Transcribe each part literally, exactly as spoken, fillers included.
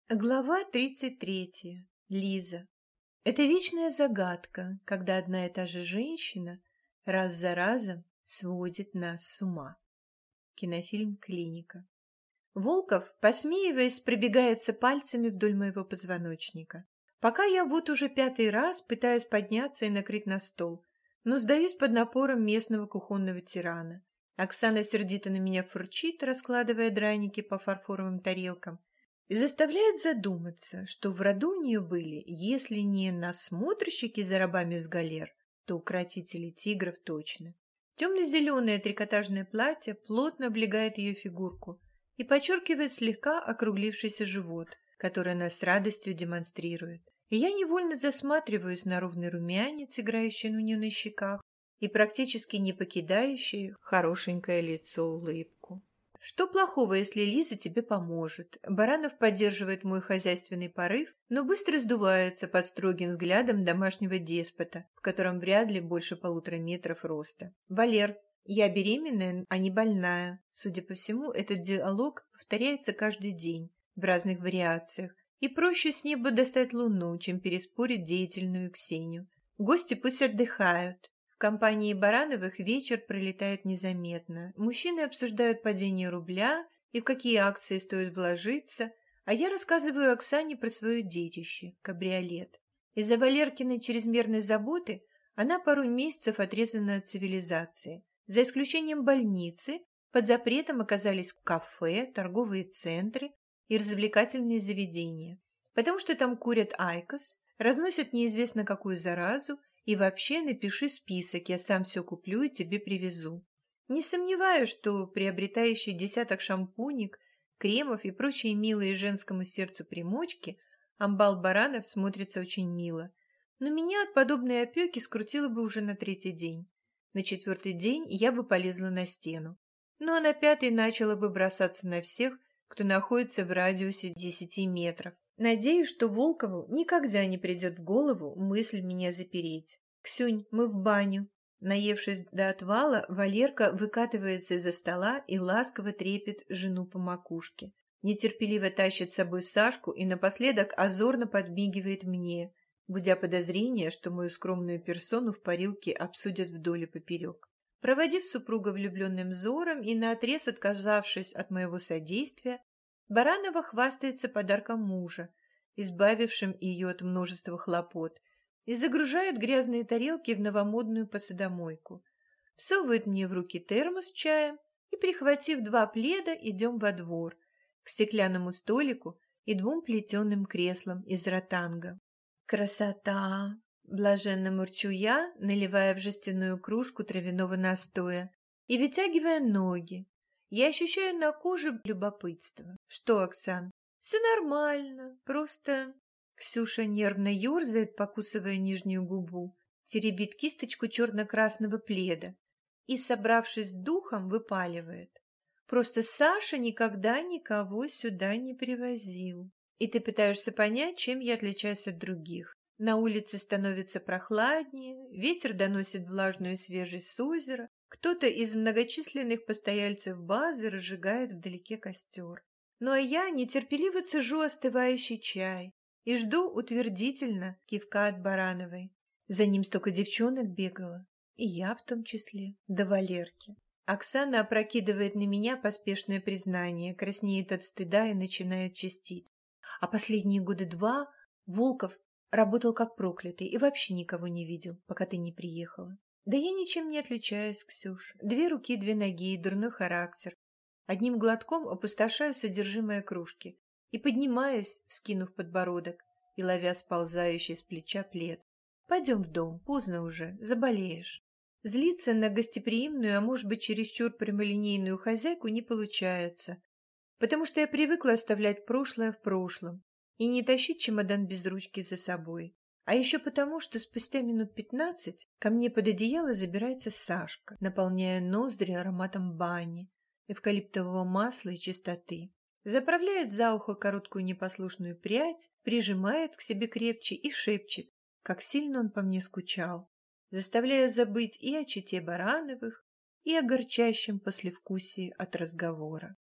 Глава тридцать третья. Лиза. Это вечная загадка, когда одна и та же женщина раз за разом сводит нас с ума. Кинофильм «Клиника». Волков, посмеиваясь, пробегается пальцами вдоль моего позвоночника. Пока я вот уже пятый раз пытаюсь подняться и накрыть на стол, но сдаюсь под напором местного кухонного тирана. Оксана сердито на меня фурчит, раскладывая драники по фарфоровым тарелкам, и заставляет задуматься, что в роду у нее были, если не насмотрщики за рабами с галер, то укротители тигров точно. Темно-зеленое трикотажное платье плотно облегает ее фигурку и подчеркивает слегка округлившийся живот, который она с радостью демонстрирует. И я невольно засматриваюсь на ровный румянец, играющий у нее на щеках, и практически не покидающий хорошенькое лицо улыбку. Что плохого, если Лиза тебе поможет? Баранов поддерживает мой хозяйственный порыв, но быстро сдувается под строгим взглядом домашнего деспота, в котором вряд ли больше полутора метров роста. Валер, я беременная, а не больная. Судя по всему, этот диалог повторяется каждый день в разных вариациях, и проще с неба достать луну, чем переспорить деятельную Ксению. Гости пусть отдыхают. В компании Барановых вечер пролетает незаметно. Мужчины обсуждают падение рубля и в какие акции стоит вложиться, а я рассказываю Оксане про свое детище – кабриолет. Из-за Валеркиной чрезмерной заботы она пару месяцев отрезана от цивилизации. За исключением больницы, под запретом оказались кафе, торговые центры и развлекательные заведения, потому что там курят айкос, разносят неизвестно какую заразу. И вообще напиши список, я сам все куплю и тебе привезу. Не сомневаюсь, что приобретающий десяток шампунек, кремов и прочие милые женскому сердцу примочки, амбал Баранов смотрится очень мило. Но меня от подобной опеки скрутило бы уже на третий день. На четвертый день я бы полезла на стену. Ну а на пятый начала бы бросаться на всех, кто находится в радиусе десяти метров. Надеюсь, что Волкову никогда не придет в голову мысль меня запереть. «Ксюнь, мы в баню». Наевшись до отвала, Валерка выкатывается из-за стола и ласково трепет жену по макушке. Нетерпеливо тащит с собой Сашку и напоследок озорно подмигивает мне, будя подозрение, что мою скромную персону в парилке обсудят вдоль и поперек. Проводив супруга влюбленным взором и наотрез отказавшись от моего содействия, Баранова хвастается подарком мужа, избавившим ее от множества хлопот, и загружает грязные тарелки в новомодную посудомойку. Всовывает мне в руки термос с чаем и, прихватив два пледа, идем во двор, к стеклянному столику и двум плетеным креслам из ротанга. «Красота!» — блаженно мурчу я, наливая в жестяную кружку травяного настоя и вытягивая ноги. Я ощущаю на коже любопытство. «Что, Оксан?» «Все нормально, просто...» Ксюша нервно ерзает, покусывая нижнюю губу, теребит кисточку черно-красного пледа и, собравшись с духом, выпаливает. «Просто Саша никогда никого сюда не привозил. И ты пытаешься понять, чем я отличаюсь от других. На улице становится прохладнее, ветер доносит влажную свежесть с озера, кто-то из многочисленных постояльцев базы разжигает вдалеке костер. Ну а я нетерпеливо цежу остывающий чай и жду утвердительно кивка от Барановой. За ним столько девчонок бегало, и я в том числе, до Валерки. Оксана опрокидывает на меня поспешное признание, краснеет от стыда и начинает чистить. А последние года два Волков работал как проклятый и вообще никого не видел, пока ты не приехала. Да я ничем не отличаюсь, Ксюш. Две руки, две ноги и дурной характер. Одним глотком опустошаю содержимое кружки и поднимаюсь, вскинув подбородок и ловя сползающий с плеча плед. Пойдем в дом, поздно уже, заболеешь. Злиться на гостеприимную, а может быть чересчур прямолинейную хозяйку не получается, потому что я привыкла оставлять прошлое в прошлом и не тащить чемодан без ручки за собой. А еще потому, что спустя минут пятнадцать ко мне под одеяло забирается Сашка, наполняя ноздри ароматом бани, эвкалиптового масла и чистоты. Заправляет за ухо короткую непослушную прядь, прижимает к себе крепче и шепчет, как сильно он по мне скучал, заставляя забыть и о чете Барановых, и о горчащем послевкусии от разговора.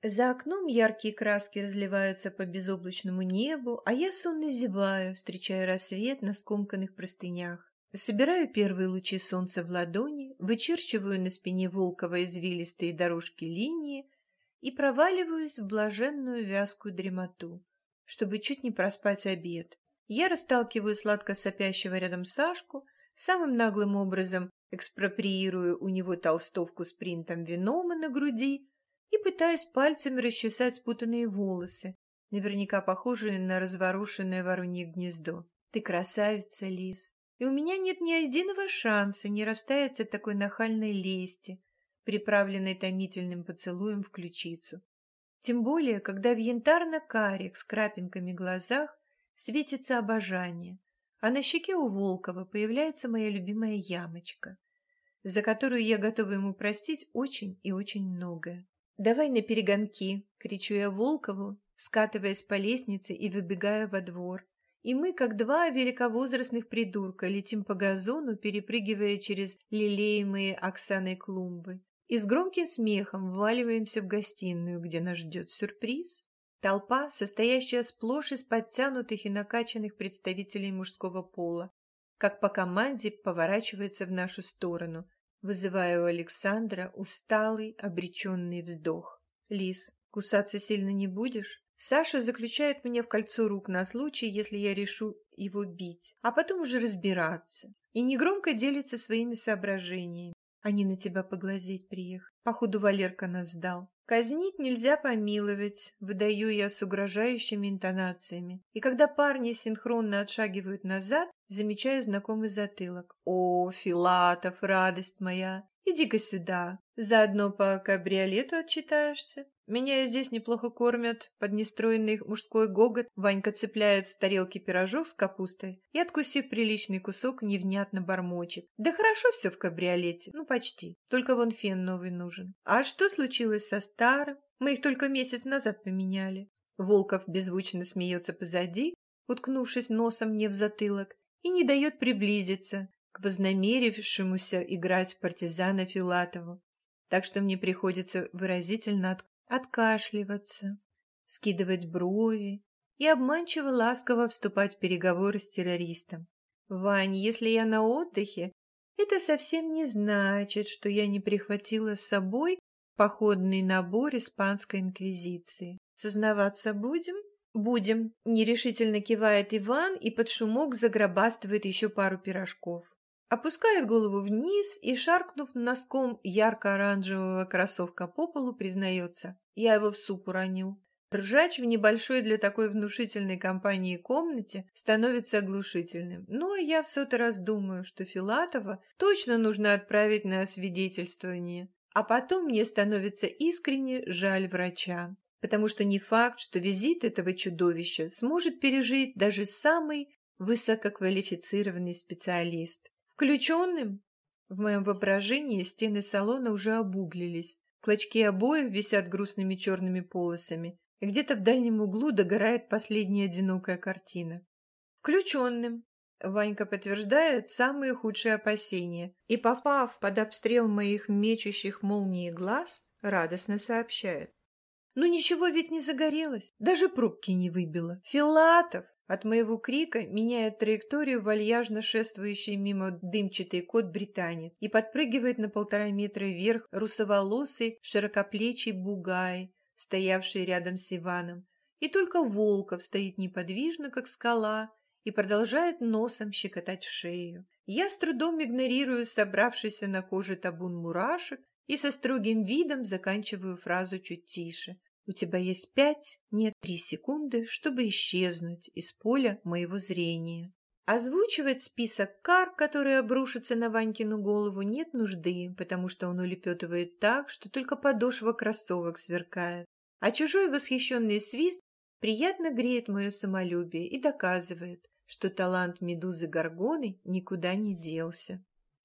За окном яркие краски разливаются по безоблачному небу, а я сонно зеваю, встречая рассвет на скомканных простынях. Собираю первые лучи солнца в ладони, вычерчиваю на спине Волкова извилистые дорожки линии и проваливаюсь в блаженную вязкую дремоту, чтобы чуть не проспать обед. Я расталкиваю сладко сопящего рядом Сашку, самым наглым образом экспроприирую у него толстовку с принтом Венома на груди и пытаюсь пальцами расчесать спутанные волосы, наверняка похожие на разворошенное воронье гнездо. Ты красавица, Лиз, и у меня нет ни единого шанса не растаять от такой нахальной лести, приправленной томительным поцелуем в ключицу. Тем более, когда в янтарно-карих с крапинками глазах светится обожание, а на щеке у Волкова появляется моя любимая ямочка, за которую я готова ему простить очень и очень многое. «Давай на перегонки!» — кричу я Волкову, скатываясь по лестнице и выбегая во двор. И мы, как два великовозрастных придурка, летим по газону, перепрыгивая через лелеемые Оксаной клумбы. И с громким смехом вваливаемся в гостиную, где нас ждет сюрприз. Толпа, состоящая сплошь из подтянутых и накачанных представителей мужского пола, как по команде поворачивается в нашу сторону, вызывая у Александра усталый, обреченный вздох. «Лиз, кусаться сильно не будешь?» Саша заключает меня в кольцо рук на случай, если я решу его бить, а потом уже разбираться, и негромко делится своими соображениями. Они на тебя поглазеть приехали. Походу, Валерка нас сдал. Казнить нельзя помиловать, выдаю я с угрожающими интонациями. И когда парни синхронно отшагивают назад, замечаю знакомый затылок. О, Филатов, радость моя! Иди-ка сюда, заодно по кабриолету отчитаешься. Меня здесь неплохо кормят, под нестроенный мужской гогот Ванька цепляет с тарелки пирожок с капустой и, откусив приличный кусок, невнятно бормочет. Да хорошо все в кабриолете, ну почти, только вон фен новый нужен. А что случилось со старым? Мы их только месяц назад поменяли. Волков беззвучно смеется позади, уткнувшись носом мне в затылок, и не дает приблизиться к вознамерившемуся играть партизана Филатову. Так что мне приходится выразительно от... откашливаться, скидывать брови и обманчиво ласково вступать в переговоры с террористом. «Вань, если я на отдыхе, это совсем не значит, что я не прихватила с собой походный набор испанской инквизиции. Сознаваться будем?» «Будем», — нерешительно кивает Иван и под шумок загробастывает еще пару пирожков. Опускает голову вниз и, шаркнув носком ярко-оранжевого кроссовка по полу, признается: «Я его в суп уронил». Ржач в небольшой для такой внушительной компании комнате становится оглушительным. Но я в сотый раз думаю, что Филатова точно нужно отправить на освидетельствование. А потом мне становится искренне жаль врача, потому что не факт, что визит этого чудовища сможет пережить даже самый высококвалифицированный специалист. Включенным? В моем воображении стены салона уже обуглились, клочки обоев висят грустными черными полосами, и где-то в дальнем углу догорает последняя одинокая картина. Включенным. Ванька подтверждает самые худшие опасения и, попав под обстрел моих мечущих молнии глаз, радостно сообщает: «Ну ничего ведь не загорелось, даже пробки не выбило. Филатов!» От моего крика меняет траекторию вальяжно шествующий мимо дымчатый кот-британец и подпрыгивает на полтора метра вверх русоволосый широкоплечий бугай, стоявший рядом с Иваном. И только Волков стоит неподвижно, как скала, и продолжает носом щекотать шею. Я с трудом игнорирую собравшийся на коже табун мурашек и со строгим видом заканчиваю фразу чуть тише. У тебя есть пять, нет, три секунды, чтобы исчезнуть из поля моего зрения. Озвучивать список кар, которые обрушатся на Ванькину голову, нет нужды, потому что он улепетывает так, что только подошва кроссовок сверкает. А чужой восхищенный свист приятно греет мое самолюбие и доказывает, что талант Медузы Горгоны никуда не делся.